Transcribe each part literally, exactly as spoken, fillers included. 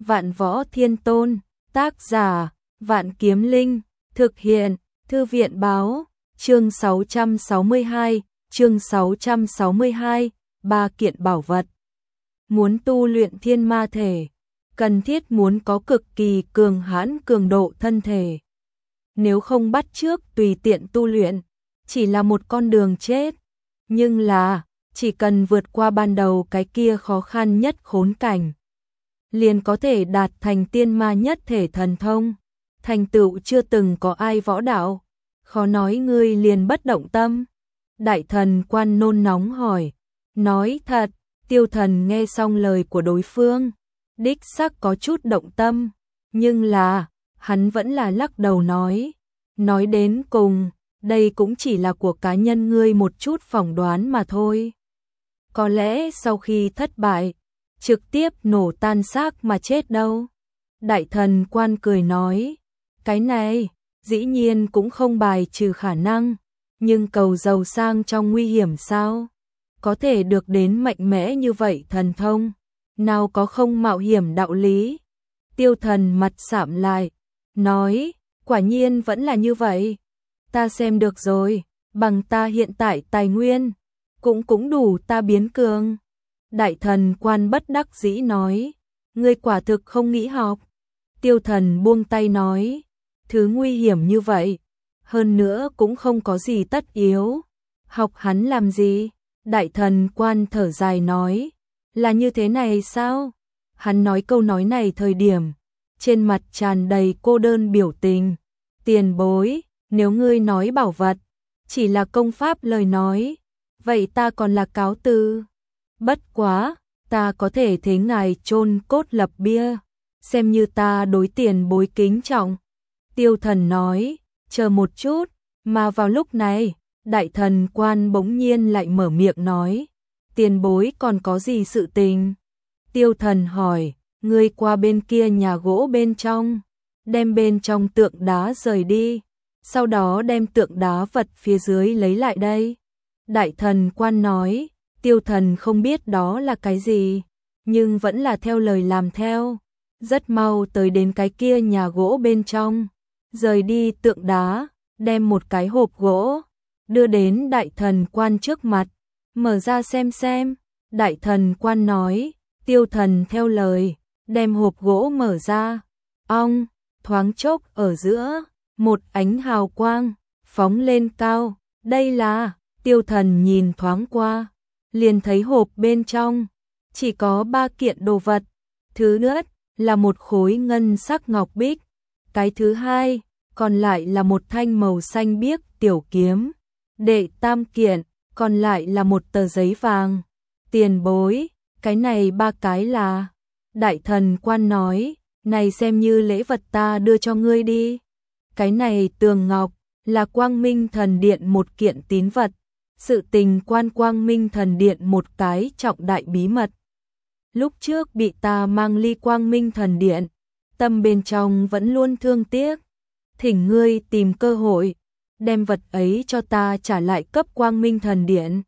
Vạn Võ Thiên Tôn, tác giả, Vạn Kiếm Linh, thực hiện, Thư viện báo, chương sáu trăm sáu mươi hai, chương sáu trăm sáu mươi hai, ba kiện bảo vật. Muốn tu luyện thiên ma thể, cần thiết muốn có cực kỳ cường hãn cường độ thân thể. Nếu không bắt chước tùy tiện tu luyện, chỉ là một con đường chết. Nhưng là, chỉ cần vượt qua ban đầu cái kia khó khăn nhất khốn cảnh, liền có thể đạt thành tiên ma nhất thể thần thông. Thành tựu chưa từng có ai võ đạo, khó nói ngươi liền bất động tâm. Đại thần quan nôn nóng hỏi, nói thật. Tiêu Thần nghe xong lời của đối phương, đích xác có chút động tâm, nhưng là, hắn vẫn là lắc đầu nói, nói đến cùng, đây cũng chỉ là của cá nhân ngươi một chút phỏng đoán mà thôi. Có lẽ sau khi thất bại, trực tiếp nổ tan xác mà chết đâu. Đại thần quan cười nói, cái này, dĩ nhiên cũng không bài trừ khả năng, nhưng cầu giàu sang trong nguy hiểm sao? Có thể được đến mạnh mẽ như vậy thần thông, nào có không mạo hiểm đạo lý. Tiêu Thần mặt sạm lại, nói, quả nhiên vẫn là như vậy. Ta xem được rồi, bằng ta hiện tại tài nguyên, cũng cũng đủ ta biến cường. Đại thần quan bất đắc dĩ nói, ngươi quả thực không nghĩ học. Tiêu Thần buông tay nói, thứ nguy hiểm như vậy, hơn nữa cũng không có gì tất yếu. Học hắn làm gì? Đại thần quan thở dài nói, là như thế này sao? Hắn nói câu nói này thời điểm, trên mặt tràn đầy cô đơn biểu tình. Tiền bối, nếu ngươi nói bảo vật, chỉ là công pháp lời nói, vậy ta còn là cáo từ. Bất quá, ta có thể thế ngài chôn cốt lập bia, xem như ta đối tiền bối kính trọng. Tiêu Thần nói, chờ một chút, mà vào lúc này, đại thần quan bỗng nhiên lại mở miệng nói, tiền bối còn có gì sự tình? Tiêu Thần hỏi, ngươi qua bên kia nhà gỗ bên trong, đem bên trong tượng đá rời đi, sau đó đem tượng đá vật phía dưới lấy lại đây. Đại thần quan nói, Tiêu Thần không biết đó là cái gì, nhưng vẫn là theo lời làm theo, rất mau tới đến cái kia nhà gỗ bên trong, rời đi tượng đá, đem một cái hộp gỗ đưa đến đại thần quan trước mặt, mở ra xem xem. Đại thần quan nói, Tiêu Thần theo lời, đem hộp gỗ mở ra. Ong, thoáng chốc ở giữa, một ánh hào quang phóng lên cao. Đây là, Tiêu Thần nhìn thoáng qua, liền thấy hộp bên trong chỉ có ba kiện đồ vật. Thứ nhất là một khối ngân sắc ngọc bích, cái thứ hai còn lại là một thanh màu xanh biếc tiểu kiếm. Đệ tam kiện, còn lại là một tờ giấy vàng. Tiền bối, cái này ba cái là... Đại thần quan nói, này xem như lễ vật ta đưa cho ngươi đi. Cái này tường ngọc, là Quang Minh Thần Điện một kiện tín vật. Sự tình quan Quang Minh Thần Điện một cái trọng đại bí mật. Lúc trước bị ta mang ly Quang Minh Thần Điện, tâm bên trong vẫn luôn thương tiếc. Thỉnh ngươi tìm cơ hội, đem vật ấy cho ta trả lại cấp Quang Minh Thần Điện.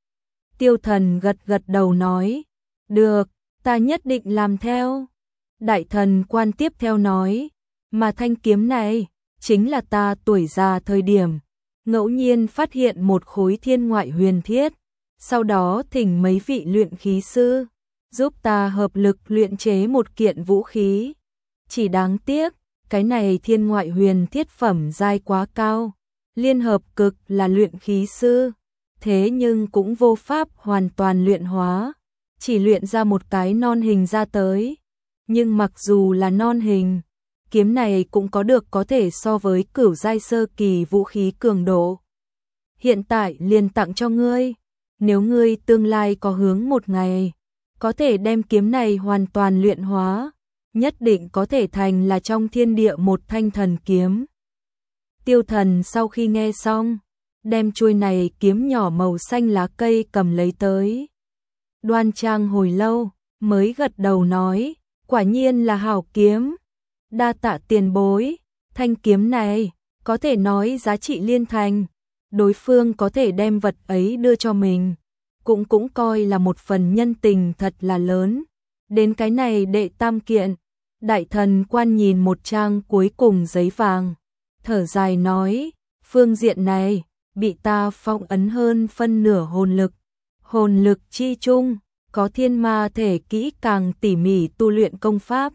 Tiêu Thần gật gật đầu nói, được, ta nhất định làm theo. Đại thần quan tiếp theo nói, mà thanh kiếm này, chính là ta tuổi già thời điểm, ngẫu nhiên phát hiện một khối thiên ngoại huyền thiết, sau đó thỉnh mấy vị luyện khí sư, giúp ta hợp lực luyện chế một kiện vũ khí. Chỉ đáng tiếc, cái này thiên ngoại huyền thiết phẩm giai quá cao. Liên hợp cực là luyện khí sư, thế nhưng cũng vô pháp hoàn toàn luyện hóa, chỉ luyện ra một cái non hình ra tới. Nhưng mặc dù là non hình, kiếm này cũng có được có thể so với cửu giai sơ kỳ vũ khí cường độ. Hiện tại liền tặng cho ngươi, nếu ngươi tương lai có hướng một ngày, có thể đem kiếm này hoàn toàn luyện hóa, nhất định có thể thành là trong thiên địa một thanh thần kiếm. Tiêu Thần sau khi nghe xong, đem chuôi này kiếm nhỏ màu xanh lá cây cầm lấy tới. Đoan trang hồi lâu, mới gật đầu nói, quả nhiên là hảo kiếm. Đa tạ tiền bối, thanh kiếm này, có thể nói giá trị liên thành. Đối phương có thể đem vật ấy đưa cho mình, cũng cũng coi là một phần nhân tình thật là lớn. Đến cái này đệ tam kiện, Đại thần quan nhìn một trang cuối cùng giấy vàng, thở dài nói, phương diện này, bị ta phong ấn hơn phân nửa hồn lực. Hồn lực chi chung, có thiên ma thể kỹ càng tỉ mỉ tu luyện công pháp.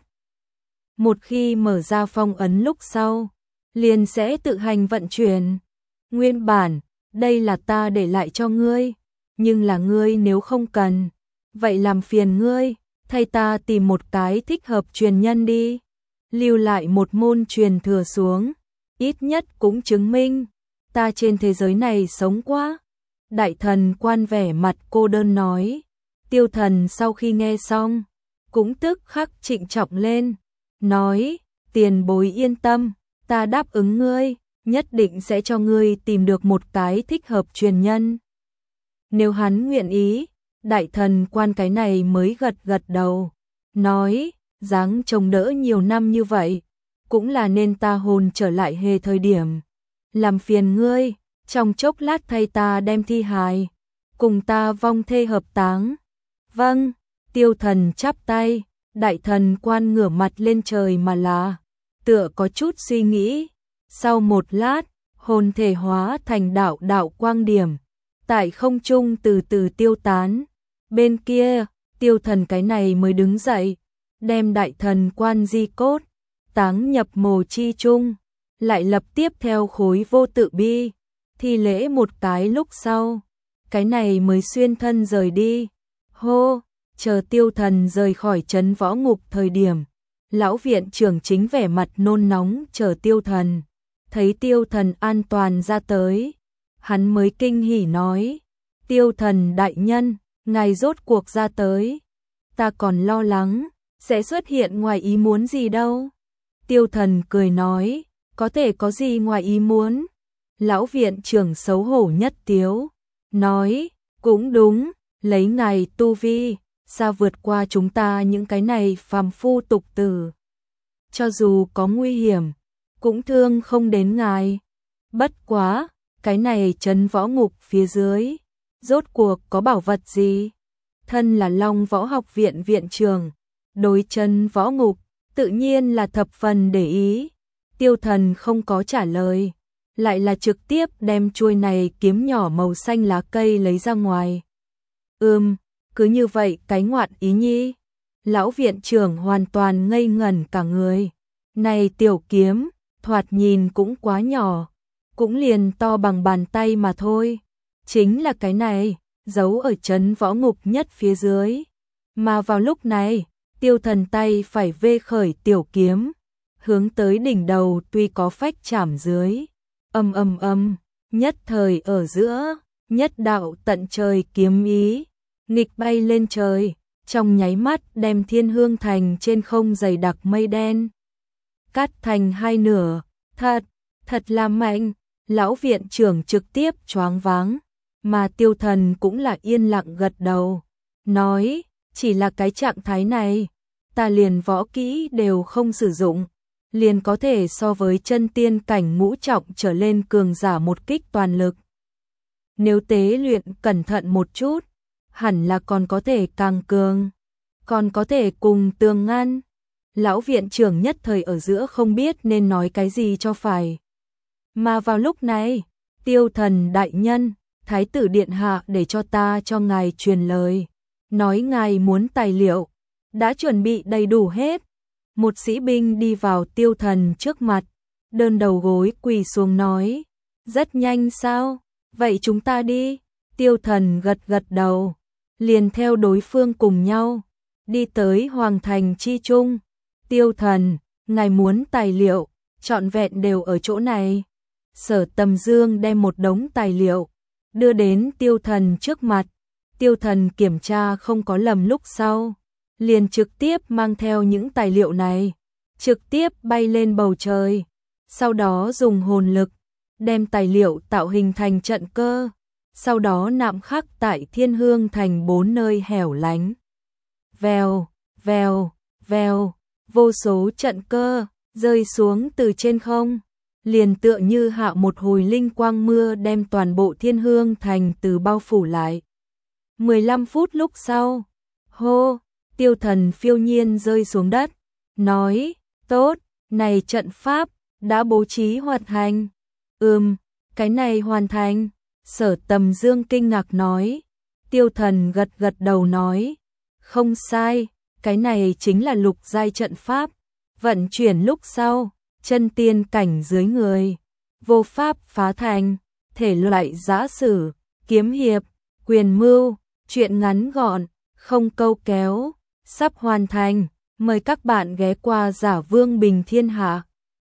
Một khi mở ra phong ấn lúc sau, liền sẽ tự hành vận chuyển. Nguyên bản, đây là ta để lại cho ngươi, nhưng là ngươi nếu không cần, vậy làm phiền ngươi, thay ta tìm một cái thích hợp truyền nhân đi. Lưu lại một môn truyền thừa xuống, ít nhất cũng chứng minh, ta trên thế giới này sống quá. Đại thần quan vẻ mặt cô đơn nói. Tiêu Thần sau khi nghe xong, cũng tức khắc trịnh trọng lên, nói, tiền bối yên tâm, ta đáp ứng ngươi, nhất định sẽ cho ngươi tìm được một cái thích hợp truyền nhân. Nếu hắn nguyện ý, đại thần quan cái này mới gật gật đầu, nói, dáng trông đỡ nhiều năm như vậy, cũng là nên ta hồn trở lại hề thời điểm. Làm phiền ngươi, trong chốc lát thay ta đem thi hài, cùng ta vong thê hợp táng. Vâng, Tiêu Thần chắp tay, đại thần quan ngửa mặt lên trời mà là, tựa có chút suy nghĩ. Sau một lát, hồn thể hóa thành đạo đạo quang điểm, tại không trung từ từ tiêu tán. Bên kia, Tiêu Thần cái này mới đứng dậy, đem đại thần quan di cốt, táng nhập mồ chi chung, lại lập tiếp theo khối vô tự bi, thi lễ một cái lúc sau, cái này mới xuyên thân rời đi. Hô, chờ Tiêu Thần rời khỏi trấn võ ngục thời điểm, lão viện trưởng chính vẻ mặt nôn nóng chờ Tiêu Thần. Thấy Tiêu Thần an toàn ra tới, hắn mới kinh hỉ nói, Tiêu Thần đại nhân, ngài rốt cuộc ra tới, ta còn lo lắng, sẽ xuất hiện ngoài ý muốn gì đâu. Tiêu Thần cười nói, có thể có gì ngoài ý muốn. Lão viện trưởng xấu hổ nhất tiếu, nói, cũng đúng, lấy ngài tu vi, xa vượt qua chúng ta những cái này phàm phu tục tử. Cho dù có nguy hiểm, cũng thương không đến ngài. Bất quá, cái này trấn võ ngục phía dưới, rốt cuộc có bảo vật gì? Thân là Long Võ Học Viện viện trưởng, đối trấn võ ngục, tự nhiên là thập phần để ý. Tiêu Thần không có trả lời, lại là trực tiếp đem chuôi này kiếm nhỏ màu xanh lá cây lấy ra ngoài. Ừm, cứ như vậy cái ngoạn ý nhi. Lão viện trưởng hoàn toàn ngây ngẩn cả người. Này tiểu kiếm, thoạt nhìn cũng quá nhỏ, cũng liền to bằng bàn tay mà thôi. Chính là cái này, giấu ở trấn võ ngục nhất phía dưới. Mà vào lúc này, Tiêu Thần tay phải vê khởi tiểu kiếm, hướng tới đỉnh đầu tuy có phách chạm dưới. Âm âm âm, nhất thời ở giữa, nhất đạo tận trời kiếm ý, nghịch bay lên trời, trong nháy mắt đem Thiên Hương Thành trên không dày đặc mây đen cắt thành hai nửa. Thật, thật là mạnh. Lão viện trưởng trực tiếp choáng váng, mà Tiêu Thần cũng là yên lặng gật đầu, nói, chỉ là cái trạng thái này, ta liền võ kỹ đều không sử dụng, liền có thể so với chân tiên cảnh ngũ trọng trở lên cường giả một kích toàn lực. Nếu tế luyện cẩn thận một chút, hẳn là còn có thể càng cường, còn có thể cùng tường ngăn. Lão viện trưởng nhất thời ở giữa không biết nên nói cái gì cho phải. Mà vào lúc này, Tiêu Thần đại nhân, Thái tử điện hạ để cho ta cho ngài truyền lời, nói ngài muốn tài liệu, đã chuẩn bị đầy đủ hết. Một sĩ binh đi vào Tiêu Thần trước mặt, đơn đầu gối quỳ xuống nói, rất nhanh sao, vậy chúng ta đi. Tiêu Thần gật gật đầu, liền theo đối phương cùng nhau, đi tới Hoàng Thành chi trung. Tiêu Thần, ngài muốn tài liệu, trọn vẹn đều ở chỗ này. Sở Tầm Dương đem một đống tài liệu, đưa đến Tiêu Thần trước mặt. Tiêu Thần kiểm tra không có lầm lúc sau, liền trực tiếp mang theo những tài liệu này, trực tiếp bay lên bầu trời, sau đó dùng hồn lực, đem tài liệu tạo hình thành trận cơ, sau đó nạm khắc tại Thiên Hương Thành bốn nơi hẻo lánh. Vèo, vèo, vèo, vô số trận cơ, rơi xuống từ trên không, liền tựa như hạ một hồi linh quang mưa đem toàn bộ Thiên Hương Thành từ bao phủ lại. mười lăm phút lúc sau, hô, Tiêu Thần phiêu nhiên rơi xuống đất, nói, tốt, này trận pháp, đã bố trí hoàn thành. Ừm, cái này hoàn thành. Sở Tầm Dương kinh ngạc nói. Tiêu Thần gật gật đầu nói, không sai, cái này chính là lục giai trận pháp, vận chuyển lúc sau, chân tiên cảnh dưới người, vô pháp phá thành, thể loại giã sử, kiếm hiệp, quyền mưu, truyện ngắn gọn, không câu kéo, sắp hoàn thành, mời các bạn ghé qua Giả Vương Bình Thiên Hạ.